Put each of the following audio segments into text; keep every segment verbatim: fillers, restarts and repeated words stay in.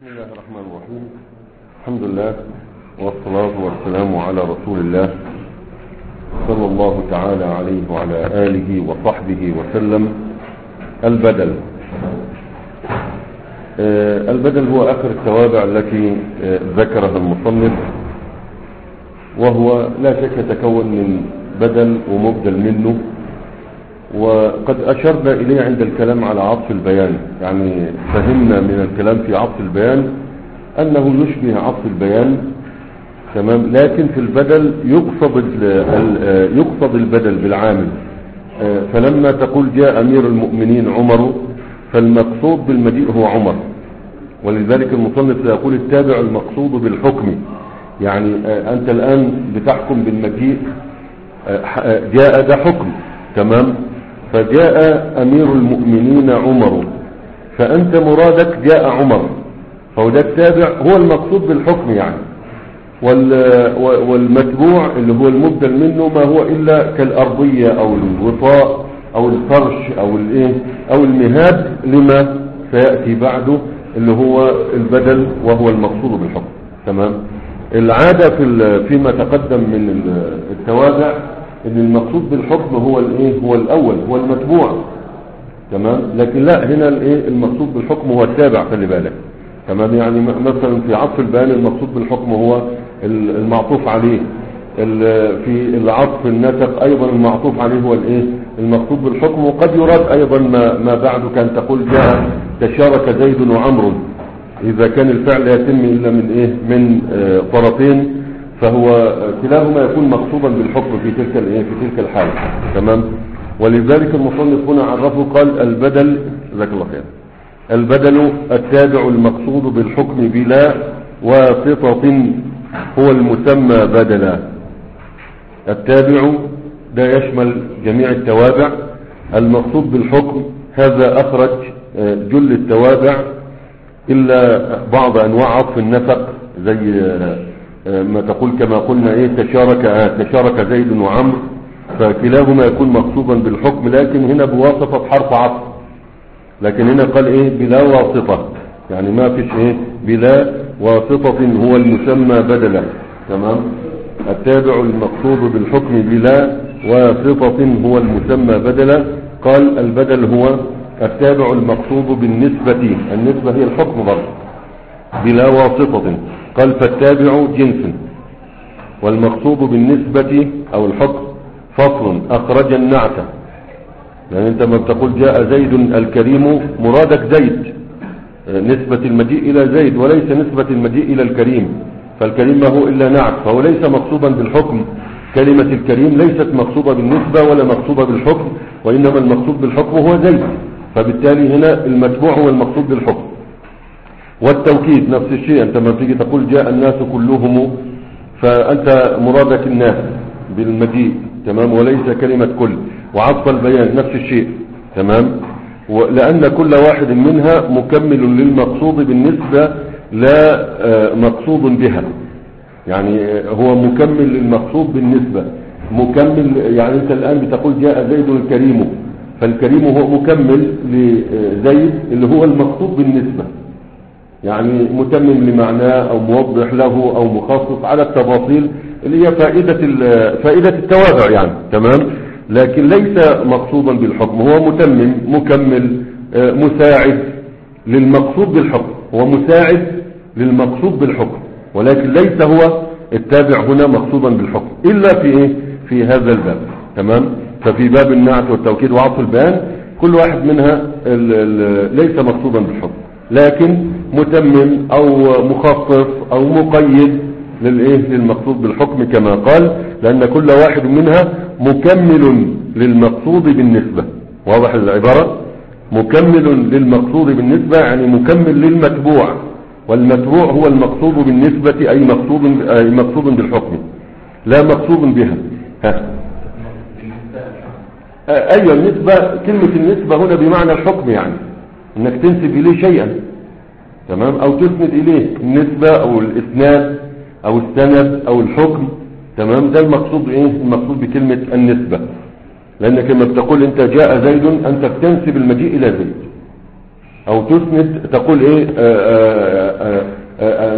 بسم الله الرحمن الرحيم. الحمد لله والصلاة والسلام على رسول الله صلى الله تعالى عليه وعلى آله وصحبه وسلم. البدل آه البدل هو آخر التوابع التي آه ذكرها المصنف، وهو لا شك يتكون من بدل ومبدل منه، وقد أشرنا إليه عند الكلام على عطف البيان. يعني فهمنا من الكلام في عطف البيان أنه يشبه عطف البيان، تمام، لكن في البدل يقصد يقصد البدل بالعامل. فلما تقول جاء أمير المؤمنين عمر، فالمقصود بالمجيء هو عمر، ولذلك المصنف سيقول التابع المقصود بالحكم. يعني أنت الآن بتحكم بالمجيء، جاء ده حكم، تمام، فجاء أمير المؤمنين عمر، فأنت مرادك جاء عمر، فهو ده التابع هو المقصود بالحكم يعني. والمتبوع اللي هو المبدل منه ما هو إلا كالأرضية أو الوطاء أو الفرش أو الايه أو المهاد لما سيأتي بعده اللي هو البدل وهو المقصود بالحكم، تمام. العادة في فيما تقدم من التوابع ان المقصود بالحكم هو الايه هو الاول هو المتبوع، تمام، لكن لا، هنا الايه المقصود بالحكم هو التابع، خلي بالك، تمام. يعني مثلا في عطف البيان المقصود بالحكم هو المعطوف عليه، في العطف النسق ايضا المعطوف عليه هو الايه المقصود بالحكم. وقد يراد ايضا ما, ما بعده، كان تقول جاء تشارك زيد وعمر، اذا كان الفعل لا يتم الا من ايه من آه طرفين، فهو كلاهما يكون مقصودا بالحكم في تلك الايه في تلك الحاله، تمام. ولذلك المصنف هنا عرفه قال البدل، جزاك الله خير، البدل التابع المقصود بالحكم بلا واسطة هو المسمى بدلا. التابع ده يشمل جميع التوابع، المقصود بالحكم هذا أخرج جل التوابع إلا بعض أنواع عطف النسق، زي ما تقول كما قلنا ايه تشارك آه تشارك زيد وعمر، فكلاهما يكون مقصودا بالحكم، لكن هنا بواسطة حرف عطف، لكن هنا قال ايه بلا واسطة، يعني ما فيش ايه بلا واسطة هو المسمى بدلا، تمام. التابع المقصود بالحكم بلا واسطة هو المسمى بدلا. قال البدل هو التابع المقصود بالنسبة، النسبة هي الحكم برضه، بلا واسطة. قال فالتابع جنس، والمقصود بالنسبة او الحكم فصل اخرج النعت. يعني انت ما بتقول جاء زيد الكريم، مرادك زيد، نسبة المجيء الى زيد وليس نسبة المجيء الى الكريم، فالكريم ما هو الا نعت، فهو ليس مقصودا بالحكم. كلمة الكريم ليست مقصودة بالنسبة ولا مقصودة بالحكم، وانما المقصود بالحكم هو زيد، فبالتالي هنا المتبوع هو المقصود بالحكم. والتوكيد نفس الشيء، انت ما تيجي تقول جاء الناس كلهم، فانت مرادك الناس بالمجيء، تمام، وليس كلمة كل. وعطف البيان نفس الشيء، تمام، لان كل واحد منها مكمل للمقصود بالنسبة لا مقصود بها، يعني هو مكمل للمقصود بالنسبة، مكمل. يعني انت الان بتقول جاء زيد الكريم، فالكريم هو مكمل لزيد اللي هو المقصود بالنسبة، يعني متمم لمعناه او موضح له او مخصص على التفاصيل اللي هي فائدة فائدة التوابع يعني، تمام، لكن ليس مقصودا بالحكم، هو متمم مكمل مساعد للمقصود بالحكم، هو مساعد للمقصود بالحكم، ولكن ليس هو التابع هنا مقصودا بالحكم الا في ايه في هذا الباب، تمام. ففي باب النعت والتوكيد وعطف البيان كل واحد منها ال ال ليس مقصودا بالحكم، لكن متمم او مخصص او مقيد للايه للمقصود بالحكم كما قال، لان كل واحد منها مكمل للمقصود بالنسبة. واضح العبارة؟ مكمل للمقصود بالنسبة يعني مكمل للمتبوع، والمتبوع هو المقصود بالنسبة اي مقصود اي مقصود بالحكم لا مقصود بها. ها ايوه النسبة، كلمة النسبة هنا بمعنى الحكم، يعني انك تنسب اليه شيئا، تمام، او تسند اليه، النسبة او الاسناد او السند او الحكم، تمام، ده المقصود ايه المقصود بكلمة النسبة. لانك لما بتقول انت جاء زيد انت بتنسب المجيء الى زيد، او تسند تقول ايه آآ آآ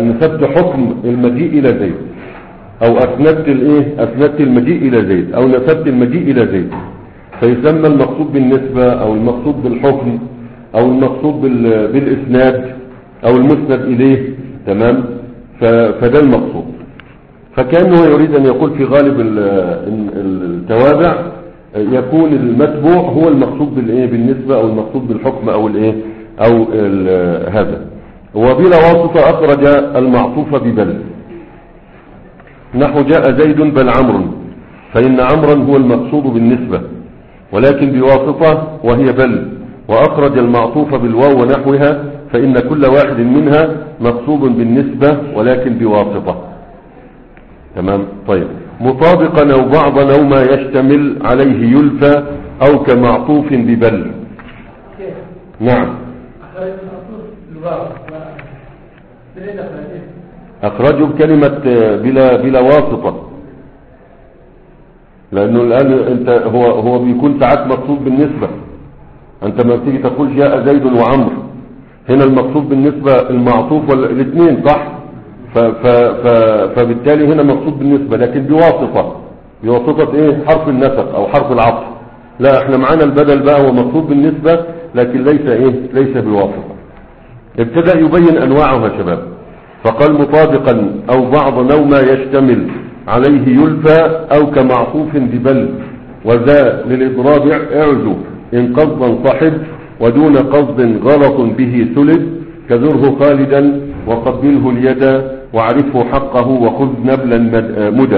نسبت حكم المجيء الى زيد، او اسندت الايه اسندت المجيء الى زيد، او نسبت المجيء الى زيد، فيسمى المقصود بالنسبة او المقصود بالحكم او المقصود بالاسناد او المسند اليه. تمام. فده المقصود. فكأنه يريد ان يقول في غالب التوابع يكون المتبوع هو المقصود بالايه بالنسبة او المقصود بالحكم او الايه او هذا. وبلا واسطة اخرج المعطوف ببل، نحو جاء زيد بل عمرو، فإن عمرا هو المقصود بالنسبة ولكن بواسطة وهي بل، وأخرج المعطوف بالواو ونحوها، فإن كل واحد منها مقصود بالنسبة ولكن بواسطة. تمام. طيب. مطابقا أو بعضا أو ما يشتمل عليه يلفى أو كمعطوف ببل. نعم. أخرجه بكلمة بلا بلا واسطة، لأنه الآن أنت هو هو بيكون ساعات مقصود بالنسبة. أنت ما بتيجي تقول جاء زيد وعمر، هنا المقصود بالنسبة المعطوف والاثنين صح، ف ف ف فبالتالي هنا مقصود بالنسبة لكن بواسطة. بواسطة إيه؟ حرف النسق أو حرف العطف. لا، احنا معانا البدل بقى هو مقصود بالنسبة لكن ليس إيه ليس بواسطة. ابتدأ يبين أنواعها يا شباب، فقال مطابقا أو بعضا أو ما يشتمل عليه يلفى أو كمعطوف ببل، وذا للإضراب اعزو إن قصدا صحب، ودون قصد غلط به سلب، كذره خالدا وقبله اليد، وعرفه حقه وخذ نبلا مدى.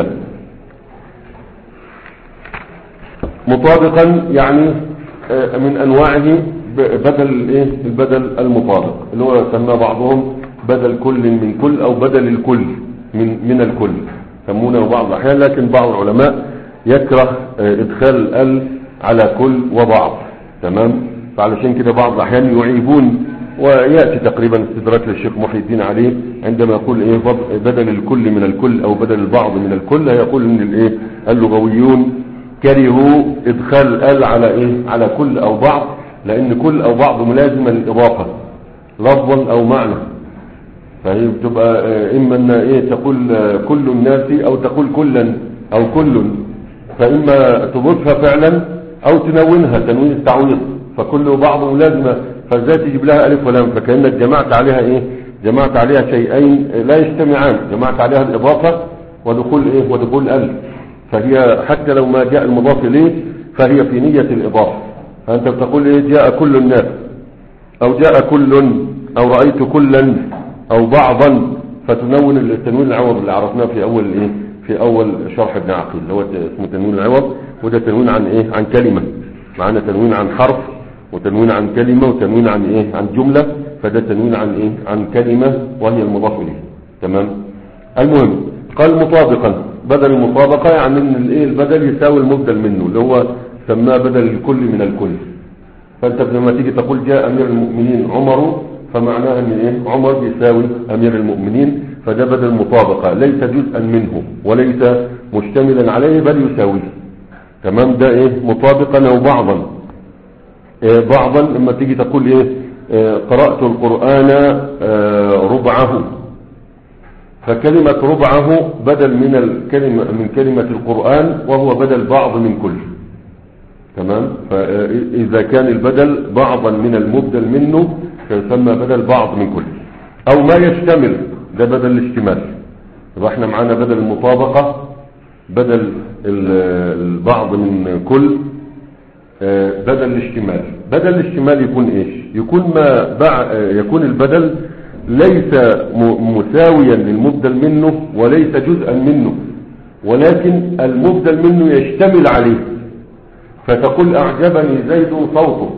مطابقا يعني من أنواعه بدل ايه البدل المطابق، اللي هو سماه بعضهم بدل كل من كل او بدل الكل من من الكل، سمونه بعض الاحيان، لكن بعض العلماء يكره ادخال ال على كل وبعض. تمام. فعلشان كده بعض الاحيان يعيبون، وياتي تقريبا استدراك للشيخ محي الدين عليه عندما يقول ايه بدل الكل من الكل او بدل البعض من الكل، هيقول ان الايه اللغويون كرهوا ادخال ال على ايه على كل او بعض، لان كل او بعض ملازمه للاضافه لفظا او معنى، فهي بتبقى اما ان ايه تقول كل الناس او تقول كلا او كل، فاما تضيفها فعلا او تنونها تنوين التعويض، فكل وبعض ملازمه، فازاي تجيب لها الف ولام، فكانك جمعت عليها ايه جمعت عليها شيئين لا يجتمعان، جمعت عليها الاضافه ودخول ايه ودخول ال، فهي حتى لو ما جاء المضاف اليه فهي في نيه الاضافه. فانت بتقول ايه جاء كل الناس او جاء كل او رأيت كلا او بعضا، فتنون التنوين العوض اللي عرفناه في اول ايه في اول شرح ابن عقيل اللي هو اسمه تنوين العوض، وده تنوين عن ايه عن كلمة، معنا تنوين عن حرف وتنوين عن كلمة وتنوين عن ايه عن جملة، فده تنوين عن ايه عن كلمة وهي المضاف اليه. تمام. المهم قال مطابقا، بدل المطابقة يعني ان الايه البدل يساوي المبدل منه، اللي هو سماه بدل الكل من الكل. فانت لما تيجي تقول جاء امير المؤمنين عمر، فمعناها ان ايه عمر بيساوي امير المؤمنين، فده بدل مطابقة ليس جزءا منه وليس مشتملا عليه بل يساويه. تمام. ده ايه مطابقا او بعضا. إيه بعضا لما تيجي تقول ايه, إيه قرأت القرآن آه ربعه، فكلمة ربعه بدل من الكلمة من كلمة القرآن، وهو بدل بعض من كل. تمام. فإذا كان البدل بعضا من المبدل منه فيسمى بدل بعض من كل. أو ما يشتمل، ده بدل الاشتمال. يبقى احنا معانا بدل المطابقة، بدل البعض من كل، بدل الاشتمال. بدل الاشتمال يكون ايش؟ يكون ما بع... يكون البدل ليس مساويا للمبدل منه وليس جزءا منه، ولكن المبدل منه يشتمل عليه، فتقول اعجبني زيد صوته،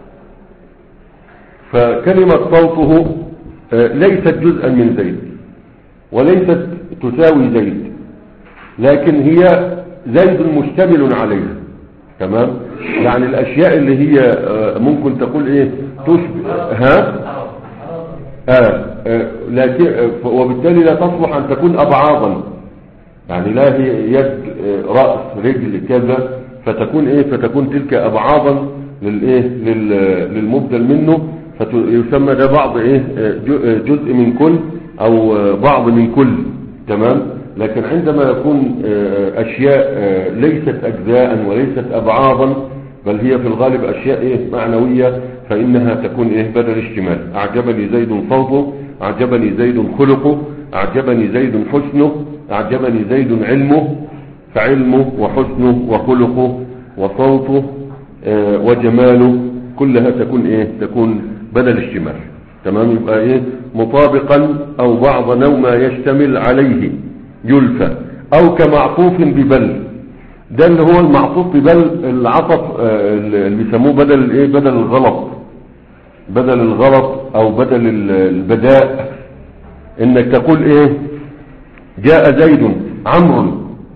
فكلمة صوته ليست جزءا من زيد وليست تساوي زيد، لكن هي زيد مشتمل عليها. تمام. يعني الاشياء اللي هي ممكن تقول ايه تشبه ها آه آه لكن وبالتالي لا تصلح ان تكون ابعاضا، يعني لا هي يد رأس رجل كذا، فتكون ايه فتكون تلك ابعاضا للايه للمبدل منه، فيسمى ده بعض ايه جزء من كل، او بعض من كل. تمام. لكن عندما يكون اشياء ليست اجزاء وليست ابعاضا بل هي في الغالب اشياء ايه معنوية فانها تكون ايه بدل اشتمال. اعجبني زيد صوته، اعجبني زيد خلقه، اعجبني زيد حسنه، اعجبني زيد علمه، فعلمه وحسنه وخلقه وصوته آه وجماله كلها تكون ايه تكون بدل اشتمال. تمام. يبقى ايه مطابقا او بعض نوع ما يشتمل عليه يلفى، او كمعطوف ببل. ده اللي هو المعطوف ببل العطف آه اللي بيسموه بدل الايه بدل الغلط، بدل الغلط او بدل البداء. انك تقول ايه جاء زيد عمرو،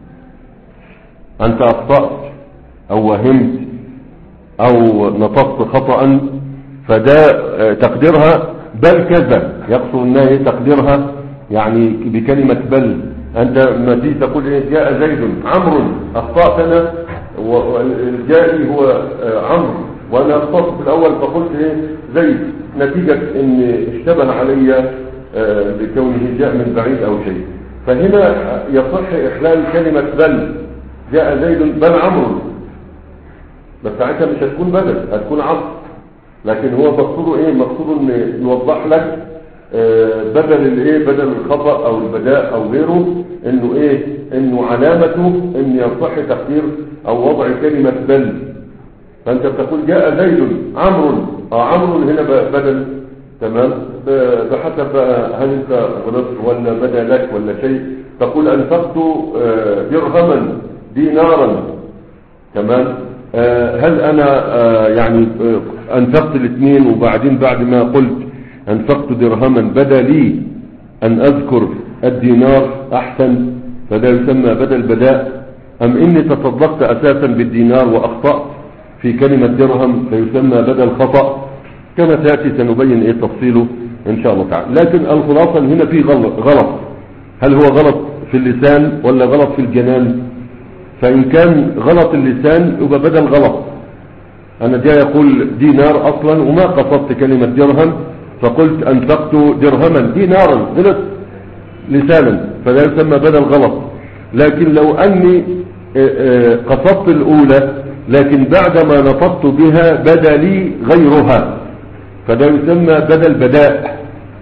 انت اخطأت او وهمت او نطقت خطأ، فده تقديرها بل كذا، يقصد انها تقديرها يعني بكلمة بل. انت ما تيجي تقول ايه جاء زيد عمرو، اخطأت انا والجائي هو عمرو وانا اخطأت في الاول فقلت ايه زيد، نتيجة ان اشتبه علي بكونه جاء من بعيد او شيء. فهنا يصح احلال كلمة بل، جاء زيد بل عمرو، بس ساعتها مش هتكون بدل، هتكون عطف. لكن هو مقصوده ايه مقصوده ان يوضح لك بدل الايه بدل الخطأ او البداء او غيره، انه ايه انه علامته ان يصح تقدير او وضع كلمة بل. فانت بتقول جاء زيد عمرو، اه عمرو هنا بدل. تمام. بحسب بقى هل انت غلطت ولا بدا لك ولا شيء. تقول انفقت درهما دينارا. تمام. هل انا يعني انفقت الاثنين وبعدين بعد ما قلت انفقت درهما بدا لي ان اذكر الدينار احسن، فده يسمى بدل بداء، ام اني تصدقت اساسا بالدينار واخطأت في كلمة درهم فيسمى بدل خطأ. كما سيأتي سنبين ايه تفصيله ان شاء الله تعالى. لكن الخلاصة هنا في غلط. غلط هل هو غلط في اللسان ولا غلط في الجنان؟ فان كان غلط اللسان يبقى بدل غلط. انا جاي يقول دينار اصلا وما قصدت كلمة درهم، فقلت انفقت درهما دينارا، غلط لسانا، فلا يسمى بدل غلط. لكن لو اني قصدت الاولى لكن بعدما نطقت بها بدا لي غيرها، فده يسمى بدل بداء.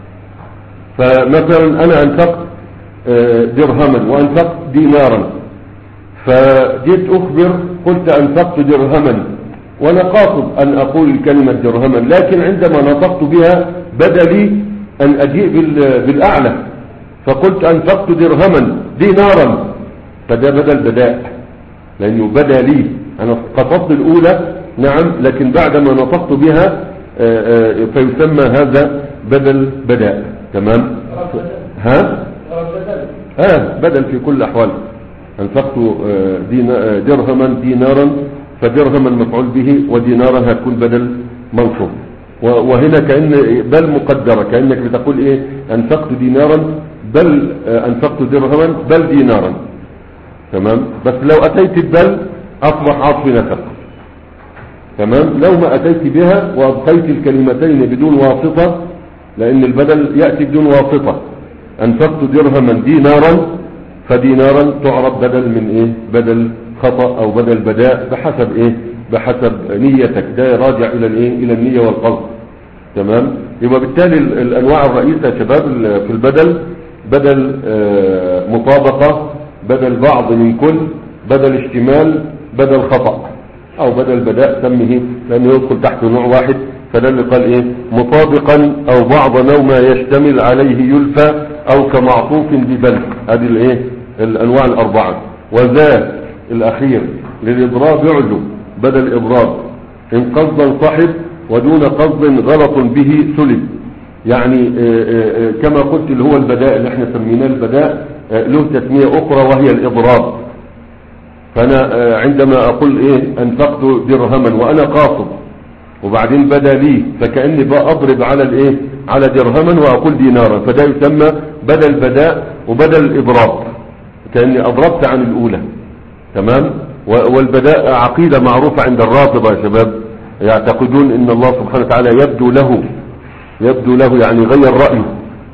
فمثلا انا انفقت درهما وانفقت دينارا، فجيت اخبر قلت انفقت درهما وانا قاصد ان اقول كلمة درهما، لكن عندما نطقت بها بدا لي ان اجيء بالاعلى فقلت انفقت درهما دينارا، فده بدل بداء لانه بدا لي انا قصدت الاولى نعم، لكن بعدما نطقت بها فيسمى هذا بدل بداء. تمام. ها ها بدل في كل الاحوال. انفقت درهما دينارا، فدرهما مفعول به ودينارا هتكون بدل منصوب. وهنا كأن بل مقدرة، كأنك بتقول ايه انفقت دينارا بل انفقت درهما بل دينارا. تمام. بس لو اتيت بل اصبح عطف نسق. تمام. لو ما اتيت بها وابقيت الكلمتين بدون واسطة، لان البدل يأتي بدون واسطة. انفقت درهما دينارا، فدينارا تعرب بدل من ايه بدل خطأ او بدل بداء بحسب ايه بحسب نيتك. ده راجع الى الايه الى النية والقصد. تمام. يبقى بالتالي الانواع الرئيسة يا شباب في البدل بدل آه مطابقة، بدل بعض من كل، بدل اشتمال، بدل خطأ او بدل بداء سمه، لانه يدخل تحت نوع واحد. فده اللي قال ايه مطابقا او بعض نوع ما يشتمل عليه يلفى او كمعطوف ببل. هذه الايه الانواع الاربعة. وذا الاخير للاضراب يعزو بدل اضراب ان قصدا صحب ودون قصد غلط به سلب. يعني آآ آآ كما قلت اللي هو البداء اللي احنا سميناه البداء له تسمية اخرى وهي الاضراب. فانا عندما اقول ايه انفقت درهما وانا قاصد وبعدين بدا لي، فكأني بقى اضرب على الايه على درهما واقول دينارا، فده يسمى بدل بداء وبدل الاضراب، كأني اضربت عن الاولى. تمام. والبداء عقيدة معروفة عند الرافضة يا شباب، يعتقدون ان الله سبحانه وتعالى يبدو له يبدو له يعني غير رأيه،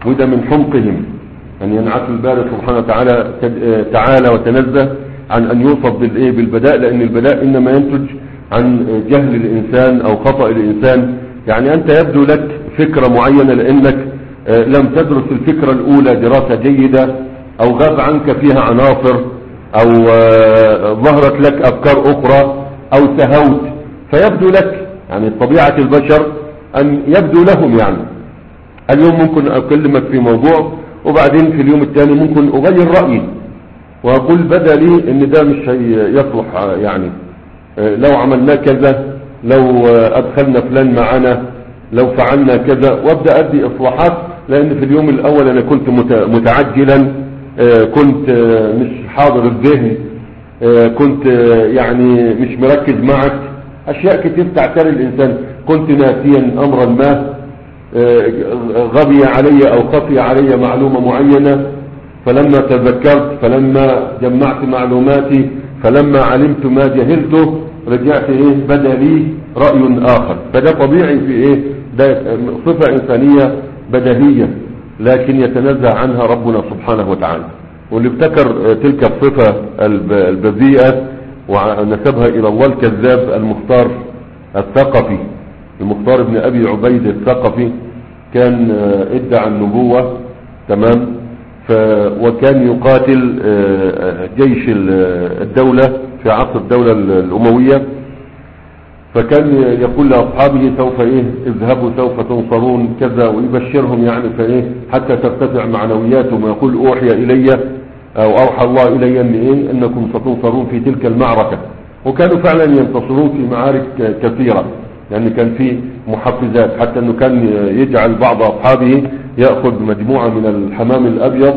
وده من حمقهم أن ينعت الباري سبحانه وتعالى تعالى وتنزه عن أن يوصف بالإيه بالبداء، لأن البداء إنما ينتج عن جهل الإنسان أو خطأ الإنسان. يعني أنت يبدو لك فكرة معينة لأنك لم تدرس الفكرة الأولى دراسة جيدة، أو غاب عنك فيها عناصر، أو ظهرت لك أفكار أخرى، أو سهوت، فيبدو لك يعني طبيعة البشر أن يبدو لهم. يعني اليوم ممكن أكلمك في موضوع وبعدين في اليوم الثاني ممكن أغير رأيي وأقول بدا لي إن ده مش يصلح، يعني لو عملنا كذا، لو أدخلنا فلان معنا، لو فعلنا كذا، وابدأ أدي إصلاحات. لأن في اليوم الأول أنا كنت متعجلا، كنت مش حاضر الذهن، كنت يعني مش مركز معك، أشياء كتير تعتري الإنسان. كنت ناسيا أمرا ما، غبي علي أو خفي علي معلومة معينة، فلما تذكرت، فلما جمعت معلوماتي، فلما علمت ما جهلته، رجعت إيه بدأ لي رأي آخر. فده طبيعي في إيه، ده صفة إنسانية بديهية، لكن يتنزه عنها ربنا سبحانه وتعالى. واللي ابتكر تلك الصفة البذيئة ونسبها إلى الله الكذاب المختار الثقفي، المختار ابن أبي عبيد الثقفي، كان ادعى النبوة، تمام، ف وكان يقاتل جيش الدولة في عصر الدولة الأموية، فكان يقول لأصحابه سوف إيه اذهبوا سوف تنصرون كذا، ويبشرهم يعني فإيه حتى ترتفع معنوياتهم، ويقول أوحي إلي أو أوحى الله إلي أن إيه أنكم ستنصرون في تلك المعركة. وكانوا فعلا ينتصرون في معارك كثيرة، لأن يعني كان في محفزات، حتى أنه كان يجعل بعض أصحابه يأخذ مجموعة من الحمام الأبيض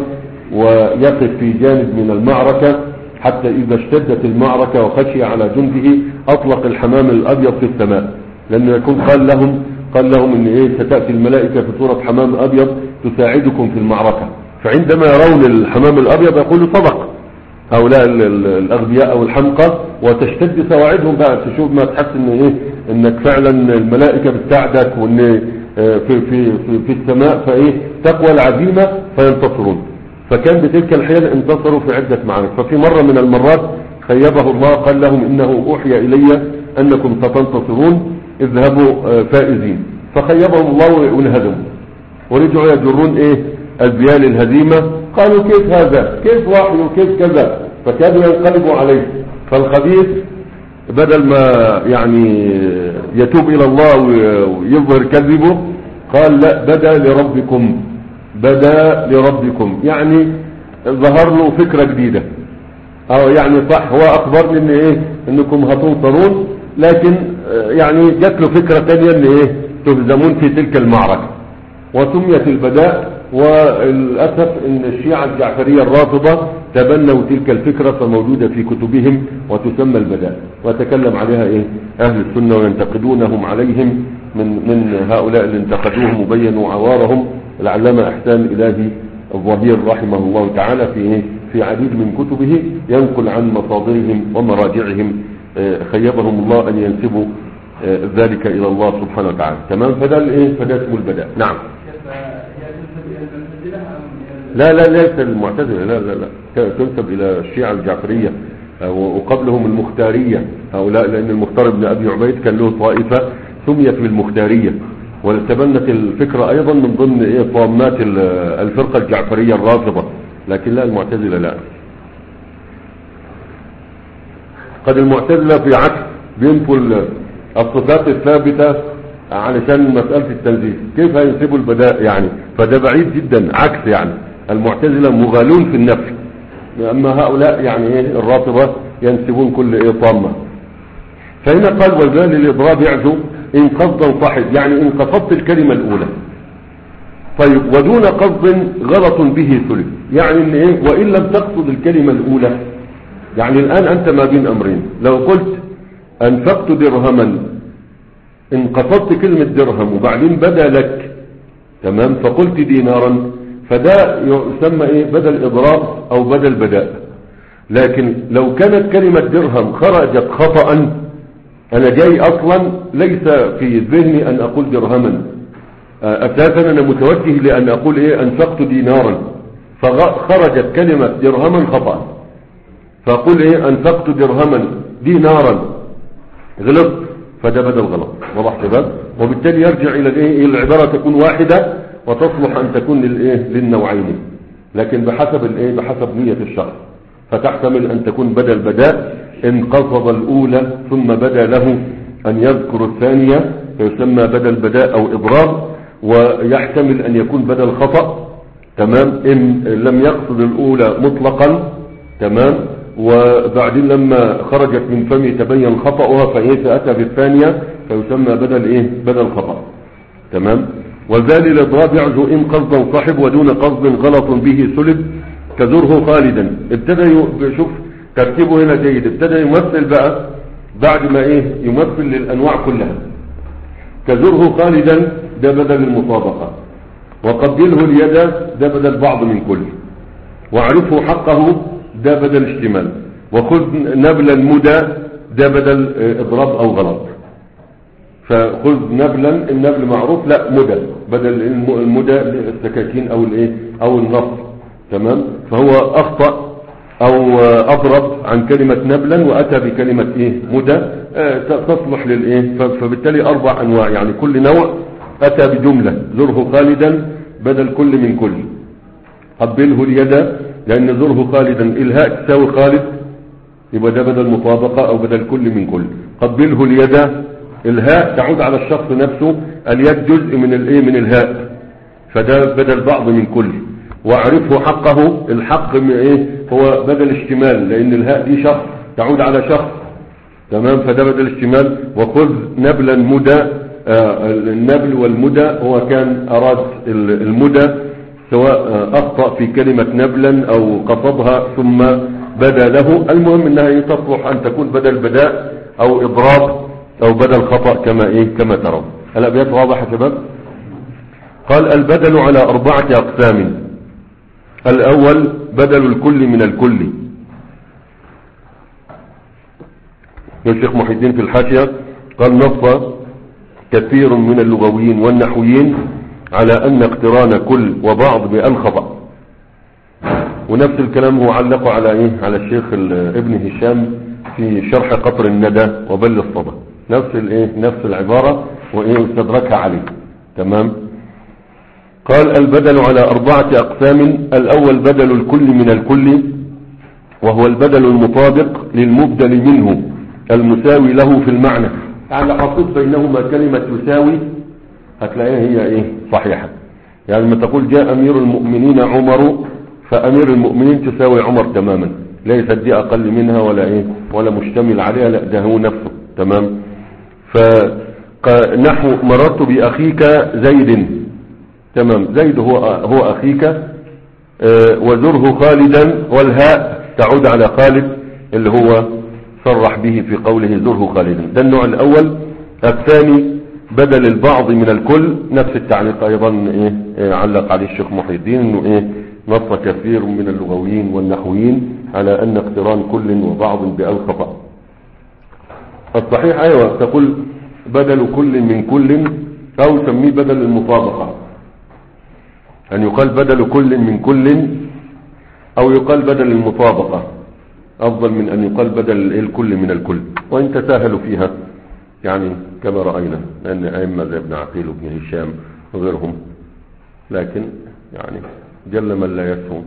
ويقف في جانب من المعركة، حتى إذا اشتدت المعركة وخشي على جنده أطلق الحمام الأبيض في السماء، لأنه يكون قال لهم قال لهم إن إيه ستأتي الملائكة في صورة حمام أبيض تساعدكم في المعركة. فعندما يرون الحمام الأبيض يقولوا صدق هؤلاء الأغبياء أو الحمقى، وتشتد سواعدهم بقى، تشوف ما تحس إن إيه إنك فعلا الملائكة بتساعدك، وإن في في في, في السماء، فإيه تقوى العزيمة فينتصرون. فكان بتلك الحيل انتصروا في عدة معارك. ففي مرة من المرات خيبه الله، قال لهم إنه أوحي إلي أنكم ستنتصرون، اذهبوا فائزين. فخيبهم الله وانهزموا، ورجعوا يجرون إيه أذيال الهزيمة. قالوا كيف هذا، كيف وحي وكيف كذا، فكانوا ينقلبوا عليه. فالخبيث بدل ما يعني يتوب إلى الله ويظهر كذبه، قال لا، بدا لربكم، بدا لربكم، يعني ظهر له فكرة جديدة، او يعني صح، هو اخبرني ان ايه انكم هتنصرون، لكن يعني جات له فكرة تانية ان ايه تهزمون في تلك المعركة. وسميت البداء. وللأسف ان الشيعة الجعفرية الرافضة تبنوا تلك الفكرة، فموجودة في كتبهم وتسمى البداء، وتكلم عليها ايه اهل السنة وينتقدونهم عليهم من من هؤلاء اللي انتقدوهم وبينوا عوارهم. العلامة احسان الهي الظهير رحمه الله تعالى في ايه في عديد من كتبه ينقل عن مصادرهم ومراجعهم، خيبهم الله ان ينسبوا ذلك الى الله سبحانه وتعالى. تمام. فده الايه فده اسمه البداء. نعم. لا لا ليس المعتزلة، لا لا لا تنسب الى الشيعة الجعفرية وقبلهم المختارية هؤلاء، لان المختار بن ابي عبيد كان له طائفة سميت بالمختارية، وتبنت الفكرة ايضا من ضمن ايه طامات الفرقة الجعفرية الرافضة، لكن لا المعتزلة لا. قد المعتزلة في عكس بينفوا الصفات الثابتة علشان مسألة التنزيل، كيف هينسبوا البداء يعني؟ فده بعيد جدا، عكس يعني المعتزلة مغالون في النفي، اما هؤلاء يعني ايه الرافضة ينسبون كل ايه طامة. فهنا قال وذال الاضراب يعزو ان قصدا صحيح، يعني ان قصدت الكلمة الاولى. طيب ودون قصد غلط به سلب، يعني ان ايه وان لم تقصد الكلمة الاولى، يعني الان انت ما بين امرين. لو قلت انفقت درهما، ان قصدت كلمة درهم وبعدين بدا لك تمام فقلت دينارا، فده يسمى ايه بدل اضراب او بدل بداء. لكن لو كانت كلمة درهم خرجت خطأ، انا جاي اصلا ليس في ذهني ان اقول درهما، اساسا انا متوجه لان اقول ايه انفقت دينارا فخرجت كلمة درهما خطأ، فاقول ايه انفقت درهما دينارا غلط، فده بدل غلط. واضح شباب؟ وبالتالي يرجع الى الايه العبارة تكون واحدة وتصلح ان تكون للايه للنوعين، لكن بحسب الايه بحسب نية الشخص. فتحتمل ان تكون بدل بداء ان قصد الاولى ثم بدا له ان يذكر الثانية فيسمى بدل بداء او اضراب، ويحتمل ان يكون بدل خطأ تمام ان لم يقصد الاولى مطلقا تمام، وبعدين لما خرجت من فمه تبين خطأها فايه فاتى بالثانية فيسمى بدل ايه بدل خطأ تمام. وذلك الاضراب يعزو ان قصدا صاحب ودون قصد غلط به سلب كزره خالدا. ابتدى يشوف ترتيبه هنا جيد، ابتدى يمثل بقى بعد ما ايه يمثل للانواع كلها. كزره خالدا ده بدل المطابقة، وقبله اليد ده بدل بعض من كل، واعرفه حقه ده بدل اشتمال، وخذ نبل المدى ده بدل اضراب او غلط. فخذ نبلا النبل معروف لا مدى بدل المدى السكاكين او الايه او النصر تمام. فهو اخطأ او اضرب عن كلمة نبلا واتى بكلمة ايه مدى اه تصلح للايه. فبالتالي اربع انواع يعني كل نوع اتى بجملة. زره خالدا بدل كل من كل، قبله اليد لان زره خالدا الهاء تساوي خالد يبقى ده بدل مطابقة او بدل كل من كل. قبله اليد الهاء تعود على الشخص نفسه، اليد جزء من الايه من الهاء فده بدل بعض من كل. واعرفه حقه الحق ايه هو بدل اشتمال لان الهاء دي شخص تعود على شخص تمام فده بدل اشتمال. وخذ نبلا مدى آه النبل والمدى هو كان اراد المدى سواء اخطأ في كلمة نبلا او قصدها ثم بدا له. المهم انها تصلح ان تكون بدل بداء او اضراب او بدل خطأ كما ايه كما ترون. الابيات واضحة يا شباب؟ قال البدل على اربعة اقسام. الاول بدل الكل من الكل. الشيخ محي الدين في الحاشية قال نص كثير من اللغويين والنحويين على ان اقتران كل وبعض بأن خطأ. ونفس الكلام هو علقه على ايه على الشيخ ابن هشام في شرح قطر الندى وبل الصدى، نفس الايه نفس العبارة وايه استدركها عليه تمام. قال البدل على اربعة اقسام. الاول بدل الكل من الكل وهو البدل المطابق للمبدل منه المساوي له في المعنى. يعني حطيت بينهما كلمة يساوي هتلاقيها هي ايه صحيحة. يعني لما تقول جاء امير المؤمنين عمر فامير المؤمنين تساوي عمر تماما، ليست دي اقل منها ولا ايه ولا مشتمل عليها، لا ده هو نفسه تمام. فنحو مررت باخيك زيد تمام، زيد هو هو اخيك اه وزره خالدا والهاء تعود على خالد اللي هو صرح به في قوله زره خالدا. ده النوع الاول. الثاني بدل البعض من الكل، نفس التعليق ايضا ايه, إيه علق عليه الشيخ محي الدين انه ايه نص كثير من اللغويين والنحويين على ان اقتران كل وبعض بأل خطأ. الصحيح ايوه تقول بدل كل من كل او سميه بدل المطابقة، ان يقال بدل كل من كل او يقال بدل المطابقة افضل من ان يقال بدل الكل من الكل، وان تساهلوا فيها يعني كما رأينا لان ائمة زي ابن عقيل وابن هشام وغيرهم، لكن يعني جل من لا يسهو.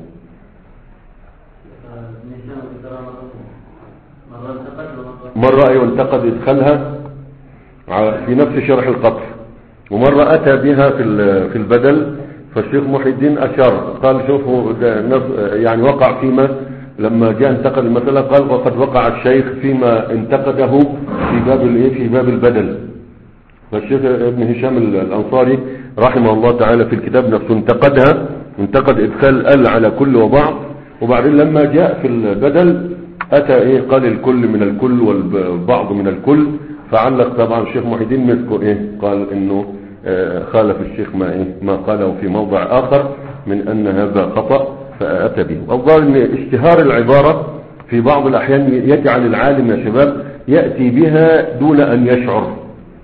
مرة ايوه انتقد ادخلها في نفس شرح القطر، ومرة اتى بها في في البدل، فالشيخ محي الدين اشار قال شوفوا يعني وقع فيما لما جاء انتقد المسألة قال وقد وقع الشيخ فيما انتقده في باب الايه في باب البدل. فالشيخ ابن هشام الانصاري رحمه الله تعالى في الكتاب نفسه انتقدها، انتقد ادخال ال على كل وبعض، وبعدين لما جاء في البدل اتى ايه قال الكل من الكل والبعض من الكل، فعلق طبعا الشيخ محي الدين مسكه ايه قال انه اه خالف الشيخ ما ايه ما قاله في موضع اخر من ان هذا خطأ فأتى به. الظاهر ان اشتهار العبارة في بعض الاحيان يجعل العالم يا شباب يأتي بها دون ان يشعر،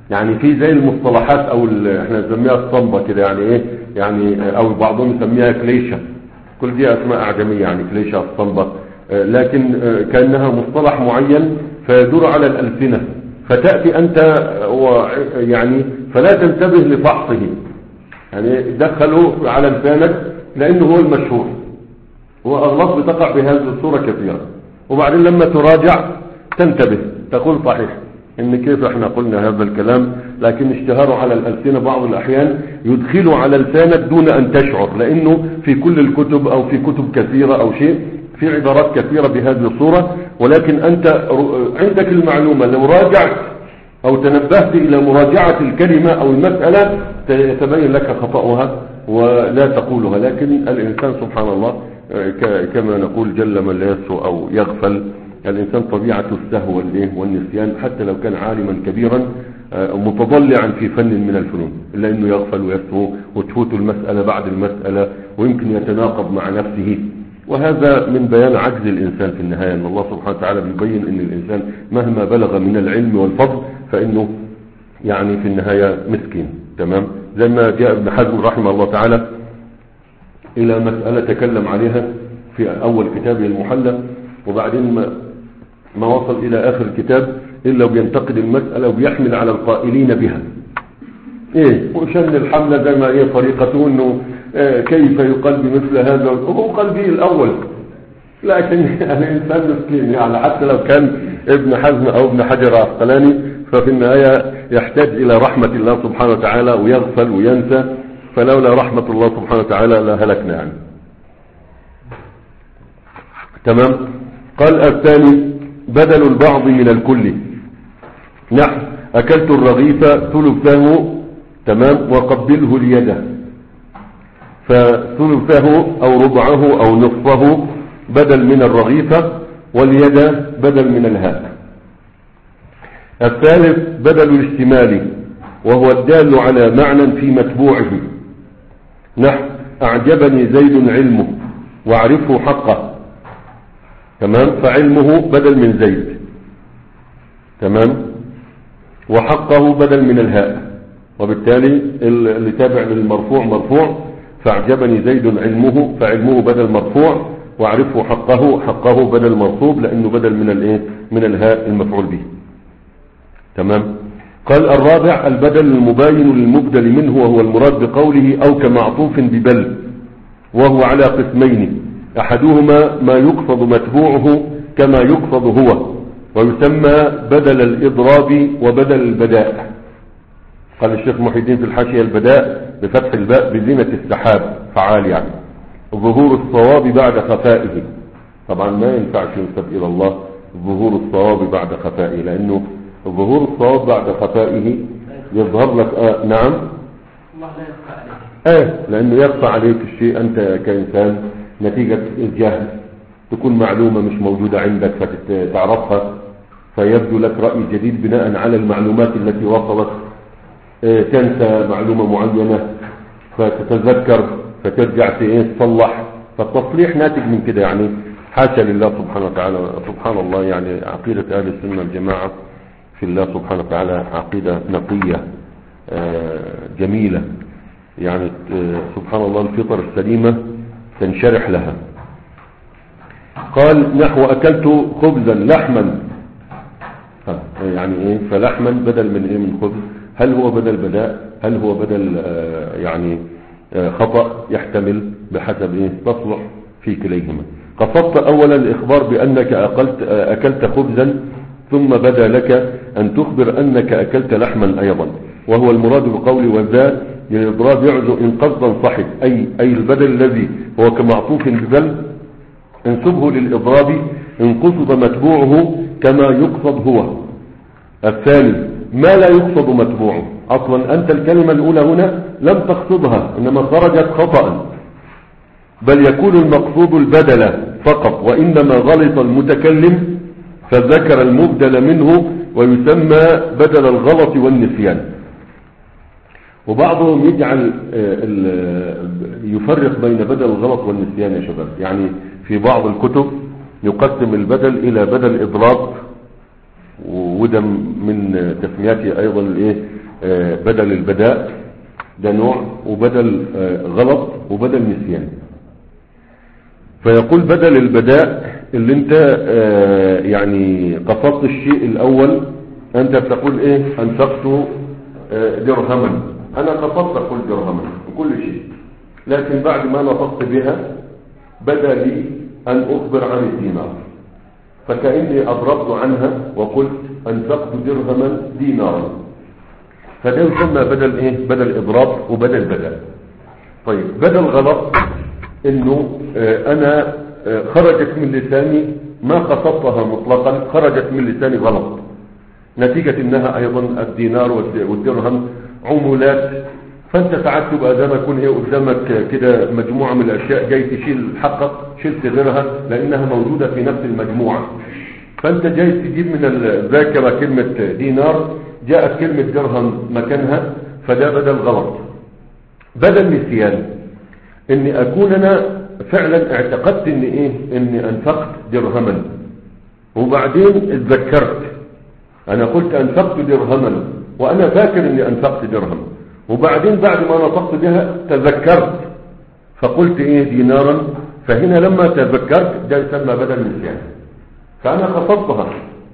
يعني في زي المصطلحات او احنا نسميها الصنبة كده، يعني ايه يعني، او بعضهم يسميها كليشة، كل دي اسماء اعجمية، يعني كليشة الصنبة، لكن كأنها مصطلح معين فيدور على الألسنة، فتأتي انت يعني فلا تنتبه لفحصه، يعني دخلوا على لسانك لانه هو المشهور، واغلاط بتقع بهذه الصورة كثيرا، وبعدين لما تراجع تنتبه تقول صحيح ان كيف احنا قلنا هذا الكلام، لكن اشتهاره على الألسنة بعض الاحيان يدخله على لسانك دون ان تشعر، لانه في كل الكتب او في كتب كثيرة او شيء في عبارات كثيرة بهذه الصورة، ولكن انت عندك المعلومة، لو راجعت او تنبهت الى مراجعة الكلمة او المسألة يتبين لك خطأها ولا تقولها. لكن الانسان سبحان الله كما نقول جل من لا يسهو او يغفل، الانسان طبيعته السهو والنسيان، حتى لو كان عالما كبيرا متضلعا في فن من الفنون، الا انه يغفل ويسهو وتفوت المسألة بعد المسألة، ويمكن يتناقض مع نفسه، وهذا من بيان عجز الانسان في النهاية، ان الله سبحانه وتعالى بيبين ان الانسان مهما بلغ من العلم والفضل فانه يعني في النهاية مسكين. تمام، زي ما جاء ابن حزم رحمه الله تعالى الى مسألة تكلم عليها في اول كتابه المحلى، وبعدين ما, ما وصل الى اخر الكتاب الا وبينتقد المسألة وبيحمل على القائلين بها ايه، وشن الحملة زي ما ايه طريقته، انه إيه كيف يقال بمثل هذا، هو قال به الاول، لكن الانسان مسكين، يعني حتى لو كان ابن حزم او ابن حجر عسقلاني ففي النهاية يحتاج الى رحمة الله سبحانه وتعالى ويغفل وينسى، فلولا رحمة الله سبحانه وتعالى لهلكنا يعني. تمام. قال الثاني بدل البعض من الكل، نحن اكلت الرغيف ثلثه تمام وقبله اليد، فثلثه او ربعه او نصفه بدل من الرغيفة، واليد بدل من الهاء. الثالث بدل الاشتمال، وهو الدال على معنى في متبوعه، نحن اعجبني زيد علمه واعرفه حقه، تمام، فعلمه بدل من زيد، تمام، وحقه بدل من الهاء، وبالتالي اللي تابع للمرفوع مرفوع، فاعجبني زيد علمه فعلمه بدل مرفوع، واعرفه حقه حقه بدل مرفوع، لانه بدل من الايه من الهاء المفعول به. تمام. قال الرابع البدل المباين للمبدل منه، وهو المراد بقوله او كمعطوف ببل، وهو على قسمين، احدهما ما يقصد متبوعه كما يقصد هو، ويسمى بدل الاضراب وبدل البداء. قال الشيخ محي الدين في الحاشية البداء بفتح الباء بزينة السحاب فعال، يعني ظهور الصواب بعد خفائه، طبعا ما ينفعش ينسب الى الله ظهور الصواب بعد خفائه، لانه ظهور الصواب بعد خفائه يظهر لك آه نعم الله لا يخفى عليك، اه لانه يخفى عليك الشيء انت كإنسان نتيجة الجهل، تكون معلومة مش موجودة عندك فتعرفها، فيبدو لك رأي جديد بناء على المعلومات التي وصلت، اه تنسى معلومة معينة فتتذكر فترجع تصلح، فالتصليح ناتج من كده، يعني حاشا لله سبحانه وتعالى. سبحان الله، يعني عقيدة اهل السنة الجماعة في الله سبحانه وتعالى عقيدة نقية جميلة، يعني سبحان الله الفطر السليمة تنشرح لها. قال نحو أكلت خبزا لحما، يعني ايه فلحما بدل من ايه من خبز، هل هو بدل بداء، هل هو بدل يعني خطأ، يحتمل بحسب ايه تصلح في كليهما. قصدت اولا الاخبار بانك اكلت اكلت خبزا، ثم بدا لك ان تخبر انك اكلت لحما ايضا، وهو المراد بقول وذا للاضراب يعزو ان قصدا صحب، اي اي البدل الذي هو كمعطوف ببل انسبه للاضراب ان قصد متبوعه كما يقصد هو. الثاني ما لا يقصد متبوعه، اصلا انت الكلمة الاولى هنا لم تقصدها انما خرجت خطأ، بل يكون المقصود البدل فقط، وانما غلط المتكلم فذكر المبدل منه، ويسمى بدل الغلط والنسيان. وبعضهم يجعل يفرق بين بدل الغلط والنسيان يا شباب، يعني في بعض الكتب يقسم البدل الى بدل اضراب، وده من تسمياته ايضا الايه آه بدل البداء ده نوع، وبدل آه غلط، وبدل نسيان. فيقول بدل البداء اللي انت آه يعني قصدت الشيء الاول، انت بتقول ايه؟ انفقت آه درهما، انا قصدت اقول درهما وكل شيء، لكن بعد ما نطقت بها بدا لي ان اخبر عن الدينار، فكأني اضربت عنها وقلت انفقت درهما دينارا، فده يسمى بدل ايه؟ بدل اضراب وبدل بدل. طيب بدل غلط انه آه انا آه خرجت من لساني ما قصدتها مطلقا، خرجت من لساني غلط، نتيجة انها ايضا الدينار والدرهم عمولات، فانت ساعات تبقى زي ما يكون ايه قدامك كده مجموعة من الاشياء جاي تشيل حقك، شلت غيرها لانها موجودة في نفس المجموعة، فانت جاي تجيب من الذاكرة كلمة دينار، جاءت كلمة درهم مكانها، فده بدل غلط. بدل نسيان اني اكون انا فعلا اعتقدت ان ايه؟ اني انفقت درهما، وبعدين اتذكرت، انا قلت انفقت درهما وانا فاكر اني انفقت درهم، وبعدين بعد ما نطقت بها تذكرت فقلت ايه؟ دينارا، فهنا لما تذكرت ده يسمى بدل نسيان، فانا قصدتها،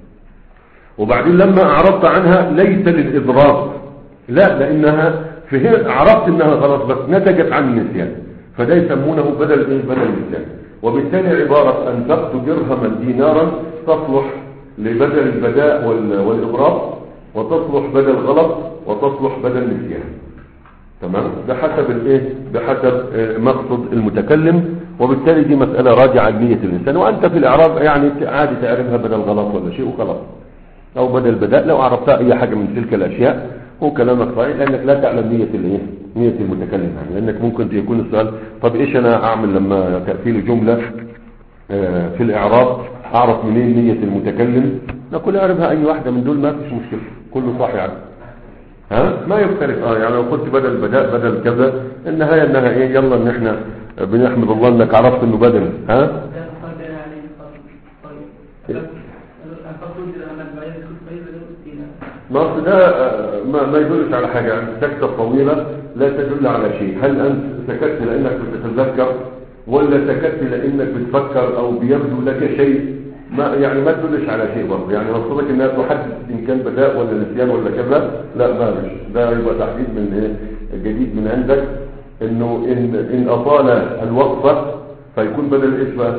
وبعدين لما اعرضت عنها ليس للاضراب، لا، لانها فهمت عرفت انها غلط بس نتجت عن النسيان، فده يسمونه بدل ايه؟ بدل نسيان. وبالتالي عبارة انفقت درهما دينارا تصلح لبدل البداء والاضراب، وتصلح بدل غلط، وتصلح بدل نسيان. تمام؟ بحسب الايه؟ بحسب مقصد المتكلم، وبالتالي دي مسألة راجعة لنية الانسان، وانت في الاعراب يعني عادي تعرفها بدل غلط ولا شيء وخلاص، او بدل بداء لو عرفتها اي حاجة من تلك الاشياء هو كلامك صحيح، لانك لا تعلم نية الايه؟ نية المتكلم، يعني لانك ممكن يكون السؤال طب ايش انا اعمل لما تأتي لي جملة في الاعراب اعرف منين نية المتكلم؟ نقول اعرفها اي واحدة من دول ما فيش مشكلة، كله صح يعني، ها ما يختلف. اه يعني لو قلت بدل بداء بدل كذا، النهاية انها ايه؟ يلا ان احنا بنحمد الله انك عرفت انه بدل. ها ما ده ما, ما يدلش على حاجة، يعني السكتة الطويلة لا تدل على شيء. هل انت سكت لانك بتتذكر، ولا سكت لانك بتفكر او بيبدو لك شيء؟ ما يعني ما تدلش على شيء برضه، يعني مقصودك انها تحدد ان كان بداء ولا نسيان ولا كذا، لا ما مش ده يبقى تحديد من ايه؟ جديد من عندك، انه ان ان اطال الوقفة فيكون بدل ايش بقى؟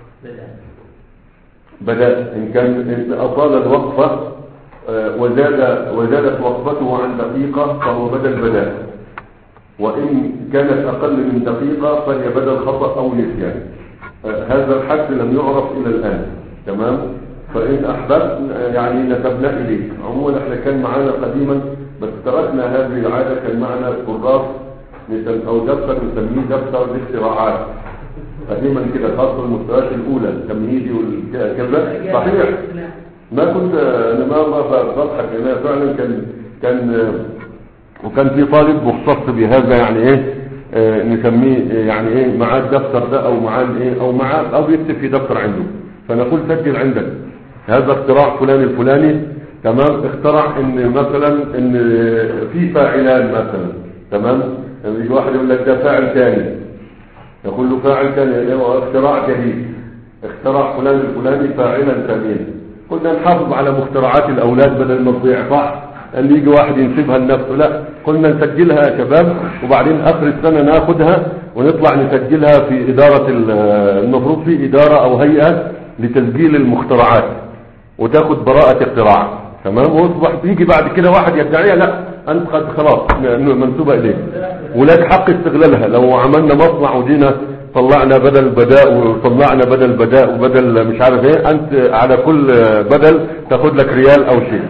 بداء. ان كان ان اطال الوقفة وزاد وزادت وقفته عن دقيقة فهو بدل بداء، وإن كانت أقل من دقيقة فهي بدل خطأ أو نسيان. هذا الحد لم يعرف إلى الآن. تمام؟ فإن أحببت يعني نسبنا إليك. عموما احنا كان معانا قديما بس تركنا هذه العادة، كان معنا كراس أو دفتر نسميه دفتر الاختراعات قديما كده، خاصة المستويات الأولى التمهيدي والكذا. صحيح ما كنت انا ما بضحك، انا فعلا كان كان وكان في طالب مختص بهذا، يعني ايه آه نسميه يعني ايه معاه الدفتر ده او معاه ايه او معاه او يكتب في دفتر عنده، فنقول سجل عندك هذا اختراع فلان الفلاني. تمام؟ اخترع ان مثلا ان في فاعلان مثلا. تمام؟ يجي واحد يقول لك ده فاعل ثاني، يقول له فاعل ثاني، اختراع جديد، اخترع فلان الفلاني فاعلا ثانيا. قلنا نحافظ على مخترعات الأولاد بدل ما تضيع، صح؟ اللي يجي واحد ينسبها لنفسه، لا، قلنا نسجلها يا شباب، وبعدين آخر السنة ناخدها ونطلع نسجلها في إدارة، المفروض في إدارة أو هيئة لتسجيل المخترعات وتاخد براءة اختراع. تمام؟ واصبح يجي بعد كده واحد يدعيها، لا أنت قد خلاص منسوبة إليك ولك حق استغلالها. لو عملنا مصنع ودينا طلعنا بدل بداء وطلعنا بدل بداء وبدل مش عارف ايه، انت على كل بدل تاخد لك ريال او شيء.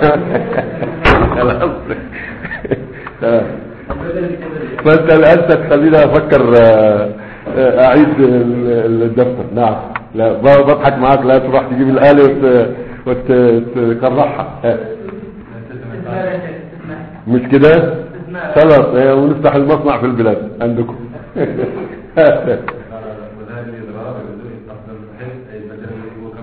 فانت الان تخليني افكر اعيد الدفتر. نعم، لا بضحك معاك، لا تروح تجيب الآلة وتكرحها مش كده؟ خلاص ونفتح المصنع في البلاد عندكم.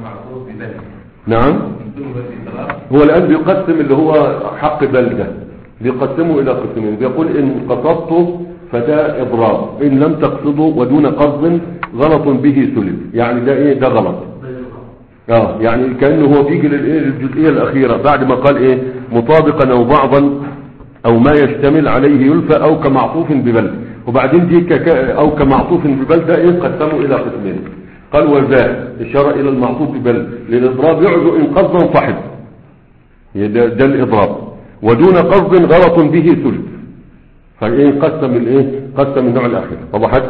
نعم، هو الآن بيقسم اللي هو حق بلدة، بيقسمه الى قسمين، بيقول ان قصدته فده اضراب، ان لم تقصده ودون قصد غلط به سلب. يعني ده ايه؟ ده غلط. اه يعني كأنه هو بيجي للجزئية الاخيرة بعد ما قال ايه؟ مطابقا او بعضا او ما يشتمل عليه يلفى او كمعطوف ببل، وبعدين دي كك او كمعطوف ببل ده ايه؟ قسمه الى قسمين. قال وذا اشاره الى المعطوف ببل للاضراب يعزو ان قصدا صحب، ده, ده الاضراب، ودون قصد غلط به سلب. فايه قسم الايه؟ قسم النوع الاخير. وضحت؟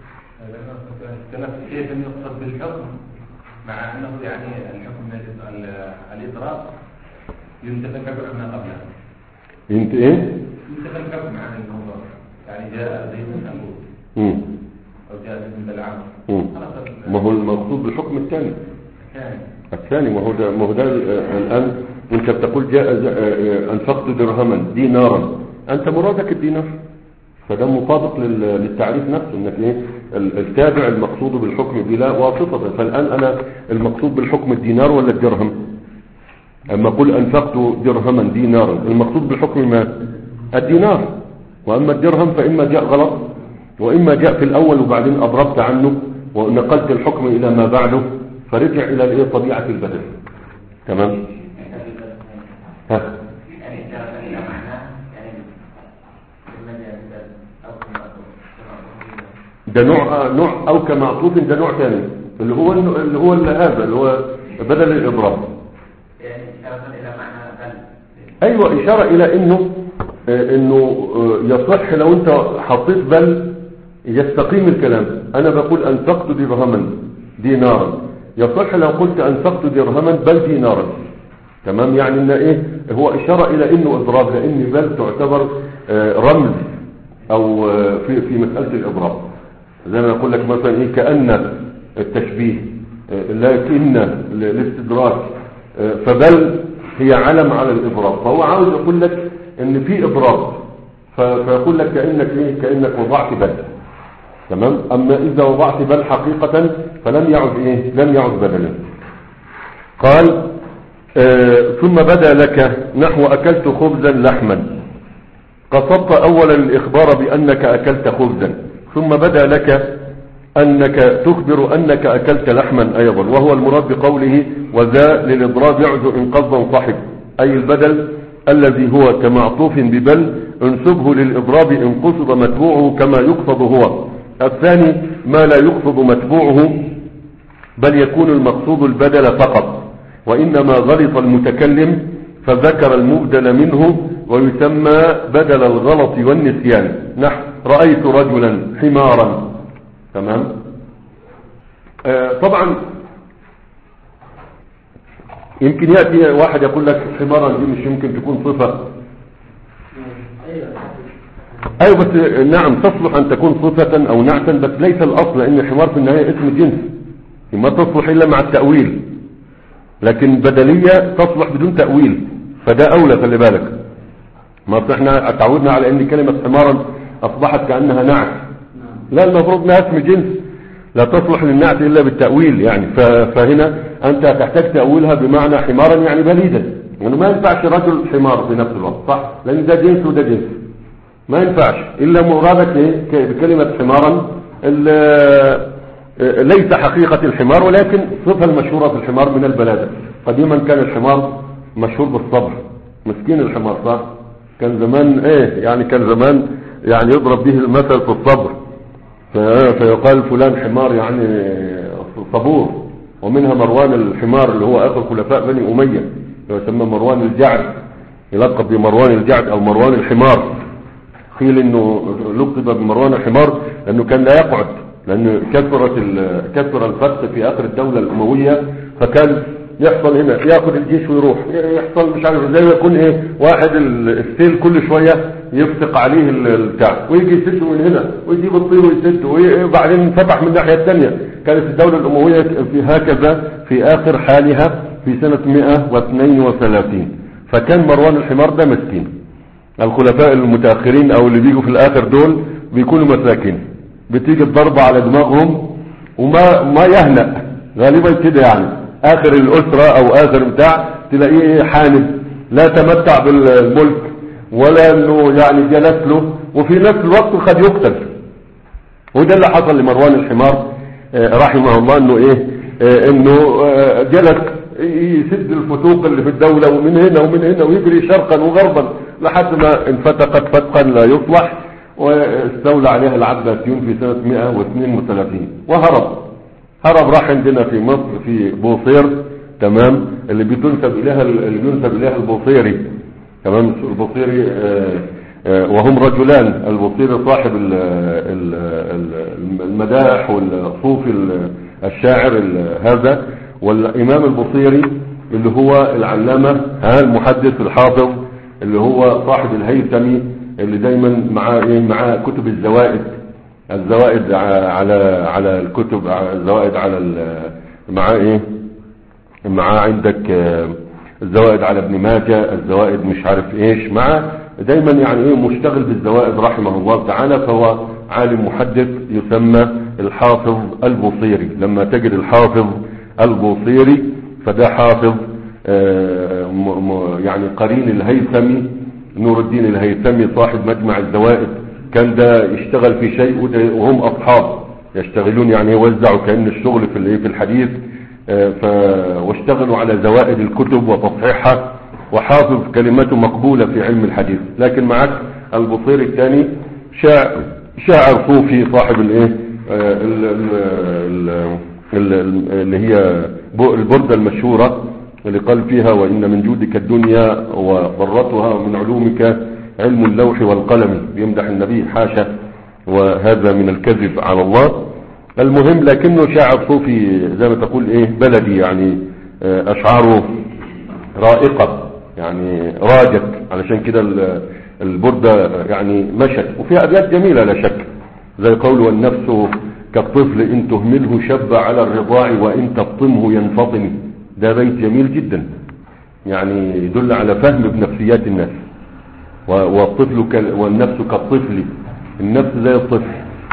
كيف يقصد بالحكم مع انه يعني الحكم الاضراب ينتفى الحكم ما قبله. انت ايه؟ ينتفى الحكم عن الموضوع، يعني جاء زيد بن عمرو او جاء زيد بن بلعام. ما هو المقصود بالحكم الثاني. الثاني الثاني ما هو ده ما هو ده الان انت بتقول جاء انفقت درهما دينارا، انت مرادك الدينار، فده مطابق للتعريف نفسه، انك ايه؟ التابع المقصود بالحكم بلا واسطه. فالان انا المقصود بالحكم الدينار ولا الدرهم؟ اما اقول انفقت درهما دينارا المقصود بالحكم ما؟ الدينار. واما الدرهم فاما جاء غلط واما جاء في الاول وبعدين اضربت عنه ونقلت الحكم الى ما بعده فرجع الى الايه؟ طبيعه البدل. تمام؟ ها ده نوع نوع او كمعطوف، ده نوع ثاني اللي هو اللي هو اللي هذا اللي هو بدل الاضراب. يعني اشاره الى معنى بل. ايوه اشاره الى انه انه يصح لو انت حطيت بل يستقيم الكلام. انا بقول انفقت درهما دينارا، يصح لو قلت انفقت درهما بل دينارا. تمام؟ يعني ان ايه؟ هو اشاره الى انه اضراب، لان بل تعتبر رمز او في في مساله الاضراب. زي ما اقول لك مثلا ايه؟ كأن التشبيه، لكن الاستدراك، فبل هي علم على الاضراب. فهو عاوز يقول لك ان في اضراب، فيقول لك كأنك ايه؟ كأنك وضعت بل. تمام؟ اما اذا وضعت بل حقيقة فلم يعد ايه؟ لم يعد بدلا. قال آه ثم بدا لك نحو اكلت خبزا لحما، قصدت اولا الاخبار بانك اكلت خبزا، ثم بدا لك انك تخبر انك اكلت لحما ايضا، وهو المراد بقوله وذا للاضراب يعزو ان قصدا صحب، اي البدل الذي هو كمعطوف ببل انسبه للاضراب ان قصد متبوعه كما يقصد هو. الثاني ما لا يقصد متبوعه بل يكون المقصود البدل فقط، وانما غلط المتكلم فذكر المبدل منه، ويسمى بدل الغلط والنسيان. نحو رأيت رجلا حمارا. تمام؟ آه طبعا يمكن يأتي واحد يقول لك حمارا دي مش يمكن تكون صفة. ايوه بس نعم تصلح ان تكون صفة او نعتا، بس ليس الاصل، لان الحمار في النهاية اسم جنس ما تصلح الا مع التأويل، لكن بدلية تصلح بدون تأويل، فده اولى. خلي بالك، ما احنا اتعودنا على ان كلمة حمارا اصبحت كأنها نعت، لا المفروض انها اسم جنس لا تصلح للنعت الا بالتأويل. يعني فهنا انت تحتاج تأويلها بمعنى حمارا يعني بليدا، يعني ما ينفعش رجل حمار في نفس الوقت، صح؟ لان ده جنس وده جنس، ما ينفعش الا مرادك ايه بكلمة حمارا ليس حقيقة الحمار، ولكن صفة المشهورة في الحمار من البلادة. قديما كان الحمار مشهور بالصبر، مسكين الحمار، صح؟ كان زمان ايه يعني كان زمان يعني يضرب به المثل في الصبر، فيقال فلان حمار يعني صبور. ومنها مروان الحمار اللي هو اخر خلفاء بني امية، يسمى مروان الجعد، يلقب بمروان الجعد او مروان الحمار. قيل انه لقب بمروان الحمار لانه كان لا يقعد، لان كثرت كثر الفتح في اخر الدولة الاموية، فكان يحصل هنا ياخذ الجيش ويروح، يحصل مش عارف زي ما يكون ايه واحد السيل كل شوية يفتق عليه البتاع ويجي يسده من هنا ويجيب الطير ويسده، وبعدين فتح من الناحية الثانية. كانت الدولة الاموية في هكذا في اخر حالها في سنة مئة واثنين وثلاثين. فكان مروان الحمار ده مسكين. الخلفاء المتأخرين او اللي بيجوا في الاخر دول بيكونوا مساكين، بتيجي الضربة على دماغهم وما ما يهنأ غالبا كده. يعني اخر الاسرة او اخر بتاع تلاقيه حانب، لا تمتع بالملك ولا انه يعني جلس له، وفي نفس الوقت قد يقتل. وده اللي حصل لمروان الحمار رحمه الله، انه ايه انه جلس يسد الفتوق اللي في الدولة ومن هنا ومن هنا ويجري شرقا وغربا لحد ما انفتقت فتقا لا يصلح، واستولى عليها العباسيون في سنة مئة واثنين وثلاثين وهرب. هرب راح عندنا في مصر في بوصير، تمام، اللي بتنسب اليها اللي ينسب اليها البوصيري، تمام، البوصيري آآ آآ وهم رجلان، البوصيري صاحب المداح والصوفي الشاعر هذا، والامام البوصيري اللي هو العلامة ها المحدث الحافظ اللي هو صاحب الهيثمي اللي دايما معاه ايه معاه كتب الزوائد، الزوائد على على الكتب، الزوائد على معاه ايه معاه عندك الزوائد على ابن ماجه، الزوائد مش عارف ايش، معاه دايما يعني ايه مشتغل بالزوائد رحمه الله تعالى. فهو عالم محدث يسمى الحافظ البوصيري. لما تجد الحافظ البوصيري فده حافظ يعني قرين الهيثمي، نور الدين الهيثمي صاحب مجمع الزوائد، كان ده يشتغل في شيء وهم اصحاب يشتغلون يعني يوزعوا كأن الشغل في في الحديث، ف واشتغلوا على زوائد الكتب وتصحيحها، وحافظ كلمته مقبولة في علم الحديث. لكن معك البوصيري الثاني شاعر شاعر صوفي صاحب الايه اللي هي البردة المشهورة اللي قال فيها وإن من جودك الدنيا وضرتها ومن علومك علم اللوح والقلم، بيمدح النبي حاشا، وهذا من الكذب على الله. المهم لكنه شاعر صوفي زي ما تقول ايه بلدي، يعني اشعاره رائقة يعني راجت، علشان كده البردة يعني مشت وفيها ابيات جميلة لا شك، زي قول والنفس كالطفل ان تهمله شب على الرضاع وان تفطمه ينفطم. ده بيت جميل جدا يعني يدل على فهم بنفسيات الناس. والطفل والنفس كالطفل، النفس زي الطفل،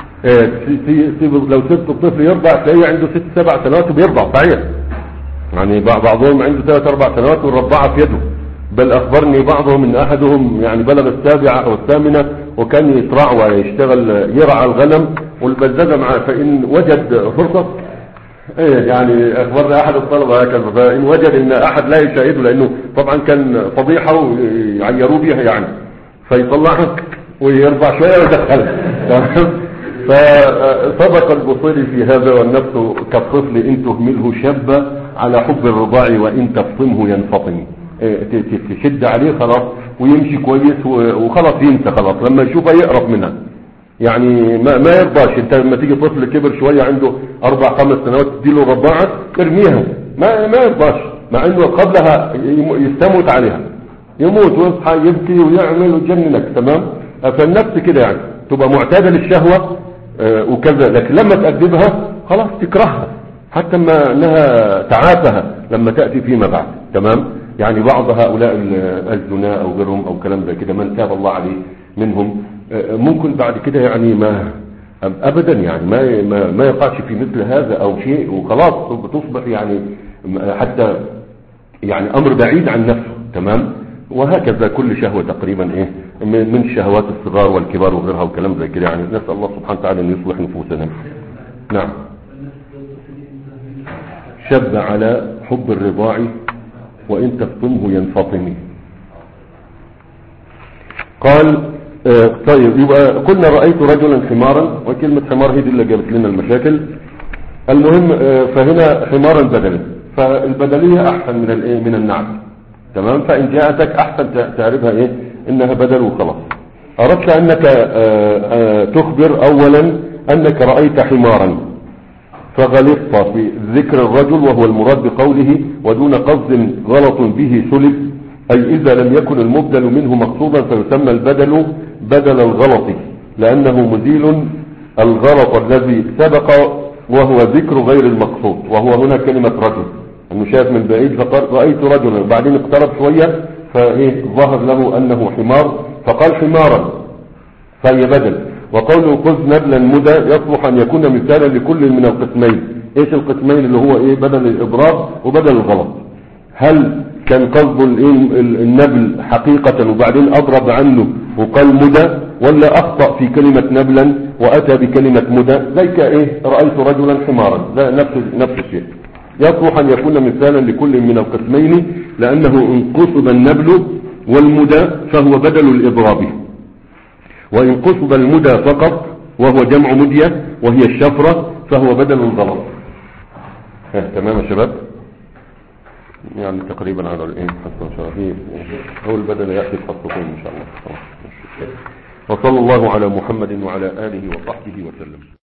لو سبت الطفل يرضع تلاقيه عنده ست سبع سنوات وبيرضع صحيح، يعني بعضهم عنده ثلاث اربع سنوات والرضاعة في يده. بل اخبرني بعضهم ان احدهم يعني بلغ السابعة او الثامنة وكان يترعى ويشتغل يرعى الغنم والبزازة معاه، فان وجد فرصة يعني اخبرنا احد الطلبة هكذا، فان وجد ان احد لا يشاهده لانه طبعا كان فضيحة ويعيروا بيها يعني، فيطلعها ويرضع شوية ويدخلها تمام. فصدق البوصيري في هذا والنفس كالطفل ان تهمله شب على حب الرضاع وان تفطمه ينفطم. تشد عليه خلاص ويمشي كويس وخلاص ينسى، خلاص لما يشوفها يقرب منها يعني ما, ما يرضاش. انت لما تيجي طفل كبر شوية عنده اربع خمس سنوات تديله رضاعة ترميها ما, ما يرضاش، مع انه قبلها يستموت عليها، يموت ويصحى يبكي ويعمل ويجننك تمام. فالنفس كده يعني تبقى معتادة للشهوة وكذا، لكن لما تأدبها خلاص تكرهها حتى ما انها تعافها لما تأتي فيما بعد تمام. يعني بعض هؤلاء الزنا او غيرهم او كلام زي كده من تاب الله عليه منهم ممكن بعد كده يعني ما ابدا يعني ما ما, ما يقعش في مثل هذا او شيء وخلاص تصبح يعني حتى يعني امر بعيد عن نفسه تمام. وهكذا كل شهوة تقريبا ايه من شهوات الصغار والكبار وغيرها وكلام زي كده يعني. نسأل الله سبحانه وتعالى ان يصلح نفوسنا. نعم. شب على حب الرضاع وإن تفطمه ينفطم. قال آه طيب يبقى قلنا رأيت رجلا حمارا، وكلمة حمار هي دي اللي جابت لنا المشاكل. المهم آه فهنا حمارا بدلا، فالبدلية أحسن من الايه من النعت تمام. فإن جاءتك أحسن تعرفها إيه إنها بدل وخلاص. أردت أنك آه آه تخبر أولا أنك رأيت حمارا فغلطت في ذكر الرجل وهو المراد بقوله ودون قصد غلط به سلب، أي إذا لم يكن المبدل منه مقصودا فيسمى البدل بدل الغلط لأنه مزيل الغلط الذي سبق وهو ذكر غير المقصود. وهو هنا كلمة رجل أنه شاف من بعيد فقال رأيت رجلا، بعدين اقترب شوية فإيه ظهر له أنه حمار فقال حمارا فهي بدل. وقوله خذ نبلا مدى يصلح أن يكون مثالا لكل من القسمين. ايش القسمين اللي هو ايه بدل الإضراب وبدل الغلط؟ هل كان قصده النبل حقيقة وبعدين أضرب عنه وقال مدى، ولا أخطأ في كلمة نبلا وأتى بكلمة مدى؟ زي كإيه رأيت رجلا حمارا، لا نفس نفس الشيء. يصلح أن يكون مثالا لكل من القسمين، لأنه إن قصد النبل والمدى فهو بدل الإضراب، وإن قصد المدى فقط وهو جمع مدية وهي الشفرة فهو بدل الغلط. تمام يا شباب؟ يعني تقريبا على الايه حتى ان شاء الله هو البدل يأتي خطتين ان شاء الله. وصلى الله على محمد وعلى آله وصحبه وسلم.